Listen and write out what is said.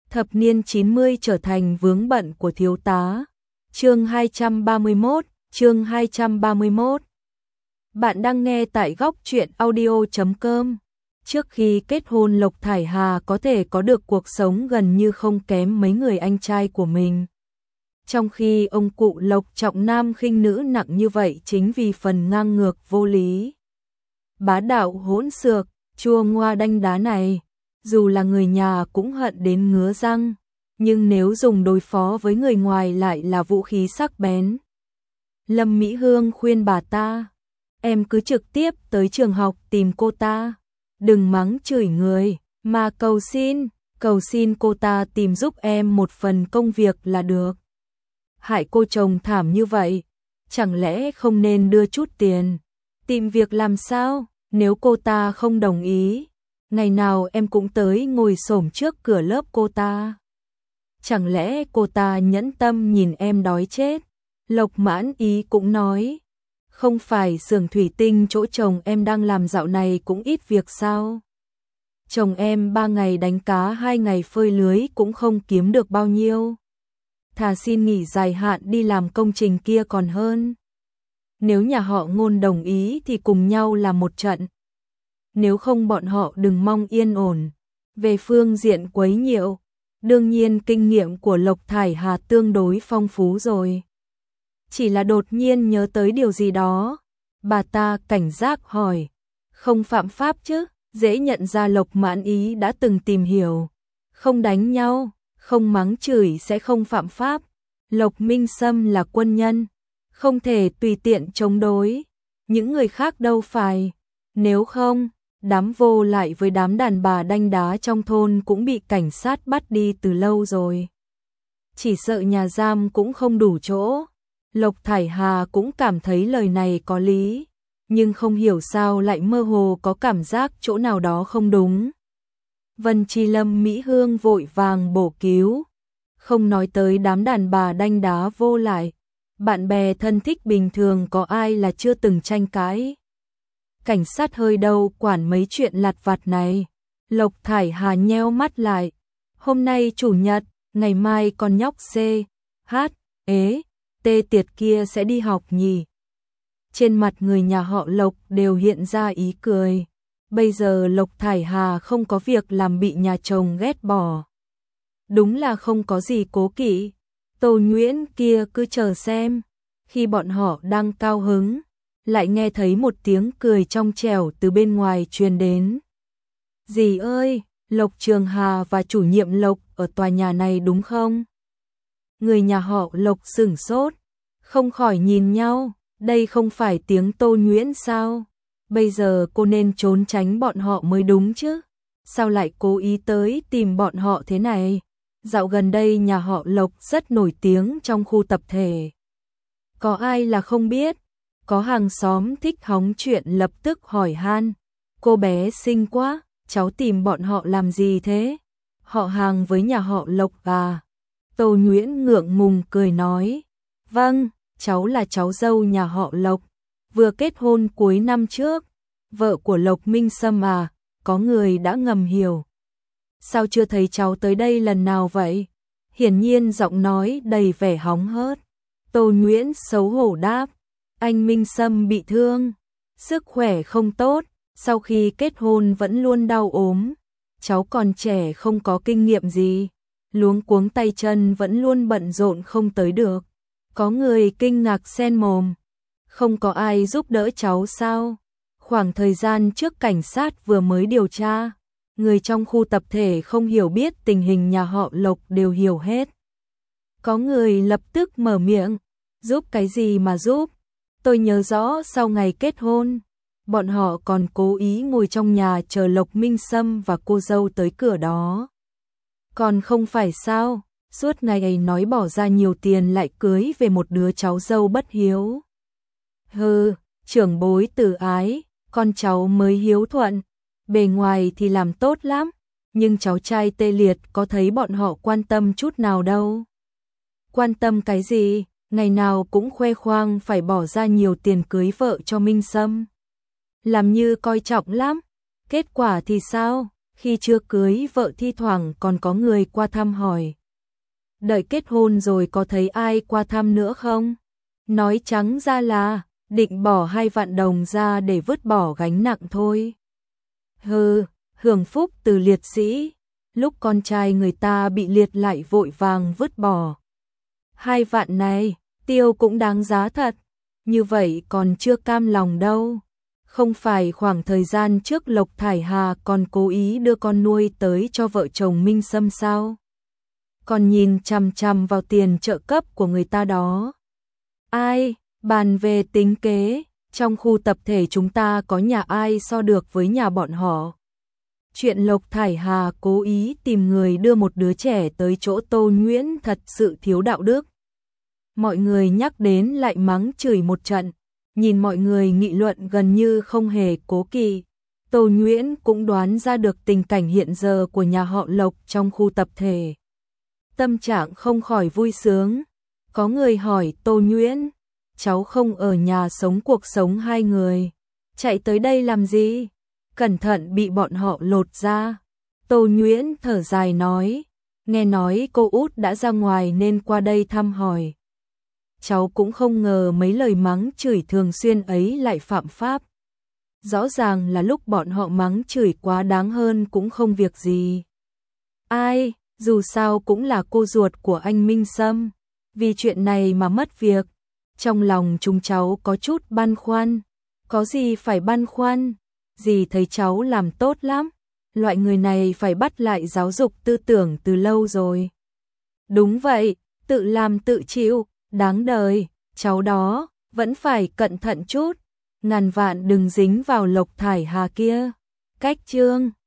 Thập niên 90 trở thành vướng bận của thiếu tá. Chương 231. Bạn đang nghe tại góc truyện audio.com. Trước khi kết hôn, Lộc Thải Hà có thể có được cuộc sống gần như không kém mấy người anh trai của mình. Trong khi ông cụ Lộc trọng nam khinh nữ nặng như vậy chính vì phần ngang ngược vô lý, bá đạo hỗn xược, chua ngoa đanh đá này, dù là người nhà cũng hận đến ngứa răng, nhưng nếu dùng đối phó với người ngoài lại là vũ khí sắc bén. Lâm Mỹ Hương khuyên bà ta, em cứ trực tiếp tới trường học tìm cô ta, đừng mắng chửi người, mà cầu xin cô ta tìm giúp em một phần công việc là được. Hại cô chồng thảm như vậy, chẳng lẽ không nên đưa chút tiền, tìm việc làm sao? Nếu cô ta không đồng ý, ngày nào em cũng tới ngồi xổm trước cửa lớp cô ta. Chẳng lẽ cô ta nhẫn tâm nhìn em đói chết? Lộc Mãn Ý cũng nói, không phải xưởng thủy tinh chỗ chồng em đang làm dạo này cũng ít việc sao? Chồng em 3 ngày đánh cá 2 ngày phơi lưới cũng không kiếm được bao nhiêu. Thà xin nghỉ dài hạn đi làm công trình kia còn hơn. Nếu nhà họ Ngôn đồng ý thì cùng nhau làm một trận. Nếu không bọn họ đừng mong yên ổn. Về phương diện quấy nhiễu, đương nhiên kinh nghiệm của Lộc Thải Hà tương đối phong phú rồi. Chỉ là đột nhiên nhớ tới điều gì đó, bà ta cảnh giác hỏi, không phạm pháp chứ? Dễ nhận ra Lộc Mãn Ý đã từng tìm hiểu, không đánh nhau, không mắng chửi sẽ không phạm pháp. Lộc Minh Sâm là quân nhân, không thể tùy tiện chống đối, những người khác đâu phải. Nếu không, đám vô lại với đám đàn bà đanh đá trong thôn cũng bị cảnh sát bắt đi từ lâu rồi. Chỉ sợ nhà giam cũng không đủ chỗ. Lộc Thải Hà cũng cảm thấy lời này có lý, nhưng không hiểu sao lại mơ hồ có cảm giác chỗ nào đó không đúng. Vân Chi Lâm Mỹ Hương vội vàng bổ cứu, không nói tới đám đàn bà đanh đá vô lại, bạn bè thân thích bình thường có ai là chưa từng tranh cãi. Cảnh sát hơi đâu quản mấy chuyện lặt vặt này. Lộc Thải Hà nheo mắt lại, hôm nay chủ nhật, ngày mai con nhóc C, H, ế, T tiệt kia sẽ đi học nhỉ? Trên mặt người nhà họ Lộc đều hiện ra ý cười. Bây giờ Lộc Thải Hà không có việc làm bị nhà chồng ghét bỏ. Đúng là không có gì cố kỵ. Tô Nhuyễn kia cứ chờ xem. Khi bọn họ đang cao hứng, lại nghe thấy một tiếng cười trong trẻo từ bên ngoài truyền đến. Dì ơi, Lộc Trường Hà và chủ nhiệm Lộc ở tòa nhà này đúng không? Người nhà họ Lộc sửng sốt, không khỏi nhìn nhau, đây không phải tiếng Tô Nhuyễn sao? Bây giờ cô nên trốn tránh bọn họ mới đúng chứ, sao lại cố ý tới tìm bọn họ thế này? Dạo gần đây nhà họ Lộc rất nổi tiếng trong khu tập thể. Có ai là không biết, có hàng xóm thích hóng chuyện lập tức hỏi han, cô bé xinh quá, cháu tìm bọn họ làm gì thế? Họ hàng với nhà họ Lộc à? Tô Nhuyễn ngượng ngùng cười nói, vâng, cháu là cháu dâu nhà họ Lộc, vừa kết hôn cuối năm trước, vợ của Lộc Minh Sâm à, có người đã ngầm hiểu. Sao chưa thấy cháu tới đây lần nào vậy? Hiển nhiên giọng nói đầy vẻ hóng hớt. Tô Nhuyễn xấu hổ đáp, anh Minh Sâm bị thương, sức khỏe không tốt, sau khi kết hôn vẫn luôn đau ốm. Cháu còn trẻ không có kinh nghiệm gì, luống cuống tay chân vẫn luôn bận rộn không tới được. Có người kinh ngạc xen mồm, không có ai giúp đỡ cháu sao? Khoảng thời gian trước cảnh sát vừa mới điều tra, người trong khu tập thể không hiểu biết tình hình nhà họ Lộc đều hiểu hết. Có người lập tức mở miệng, giúp cái gì mà giúp? Tôi nhớ rõ sau ngày kết hôn, bọn họ còn cố ý ngồi trong nhà chờ Lộc Minh Sâm và cô dâu tới cửa đó. Còn không phải sao, suốt ngày ấy nói bỏ ra nhiều tiền lại cưới về một đứa cháu dâu bất hiếu. Hừ, trưởng bối từ ái, con cháu mới hiếu thuận, bề ngoài thì làm tốt lắm, nhưng cháu trai tê liệt có thấy bọn họ quan tâm chút nào đâu. Quan tâm cái gì, ngày nào cũng khoe khoang phải bỏ ra nhiều tiền cưới vợ cho Minh Sâm. Làm như coi trọng lắm, kết quả thì sao? Khi chưa cưới vợ thi thoảng còn có người qua thăm hỏi. Đợi kết hôn rồi có thấy ai qua thăm nữa không? Nói trắng ra là định bỏ 2 vạn đồng ra để vứt bỏ gánh nặng thôi. Hừ, hưởng phúc từ liệt sĩ, lúc con trai người ta bị liệt lại vội vàng vứt bỏ. 2 vạn này, tiêu cũng đáng giá thật, như vậy còn chưa cam lòng đâu. Không phải khoảng thời gian trước Lộc Thải Hà còn cố ý đưa con nuôi tới cho vợ chồng Minh Sâm sao? Còn nhìn chằm chằm vào tiền trợ cấp của người ta đó. Ai, bàn về tính kế, trong khu tập thể chúng ta có nhà ai so được với nhà bọn họ. Chuyện Lộc Thải Hà cố ý tìm người đưa một đứa trẻ tới chỗ Tô Nhuyễn thật sự thiếu đạo đức. Mọi người nhắc đến lại mắng chửi một trận, nhìn mọi người nghị luận gần như không hề cố kỵ. Tô Nhuyễn cũng đoán ra được tình cảnh hiện giờ của nhà họ Lộc trong khu tập thể. Tâm trạng không khỏi vui sướng. Có người hỏi Tô Nhuyễn, cháu không ở nhà sống cuộc sống 2 người, chạy tới đây làm gì? Cẩn thận bị bọn họ lột ra. Tô Nhuyễn thở dài nói, nghe nói cô út đã ra ngoài nên qua đây thăm hỏi. Cháu cũng không ngờ mấy lời mắng chửi thường xuyên ấy lại phạm pháp. Rõ ràng là lúc bọn họ mắng chửi quá đáng hơn cũng không việc gì. Ai, dù sao cũng là cô ruột của anh Minh Sâm, vì chuyện này mà mất việc. Trong lòng chúng cháu có chút băn khoăn. Có gì phải băn khoăn, dì thấy cháu làm tốt lắm. Loại người này phải bắt lại giáo dục tư tưởng từ lâu rồi. Đúng vậy, tự làm tự chịu, đáng đời, cháu đó, vẫn phải cẩn thận chút. Ngàn vạn đừng dính vào Lộc Thải Hà kia. Cách chương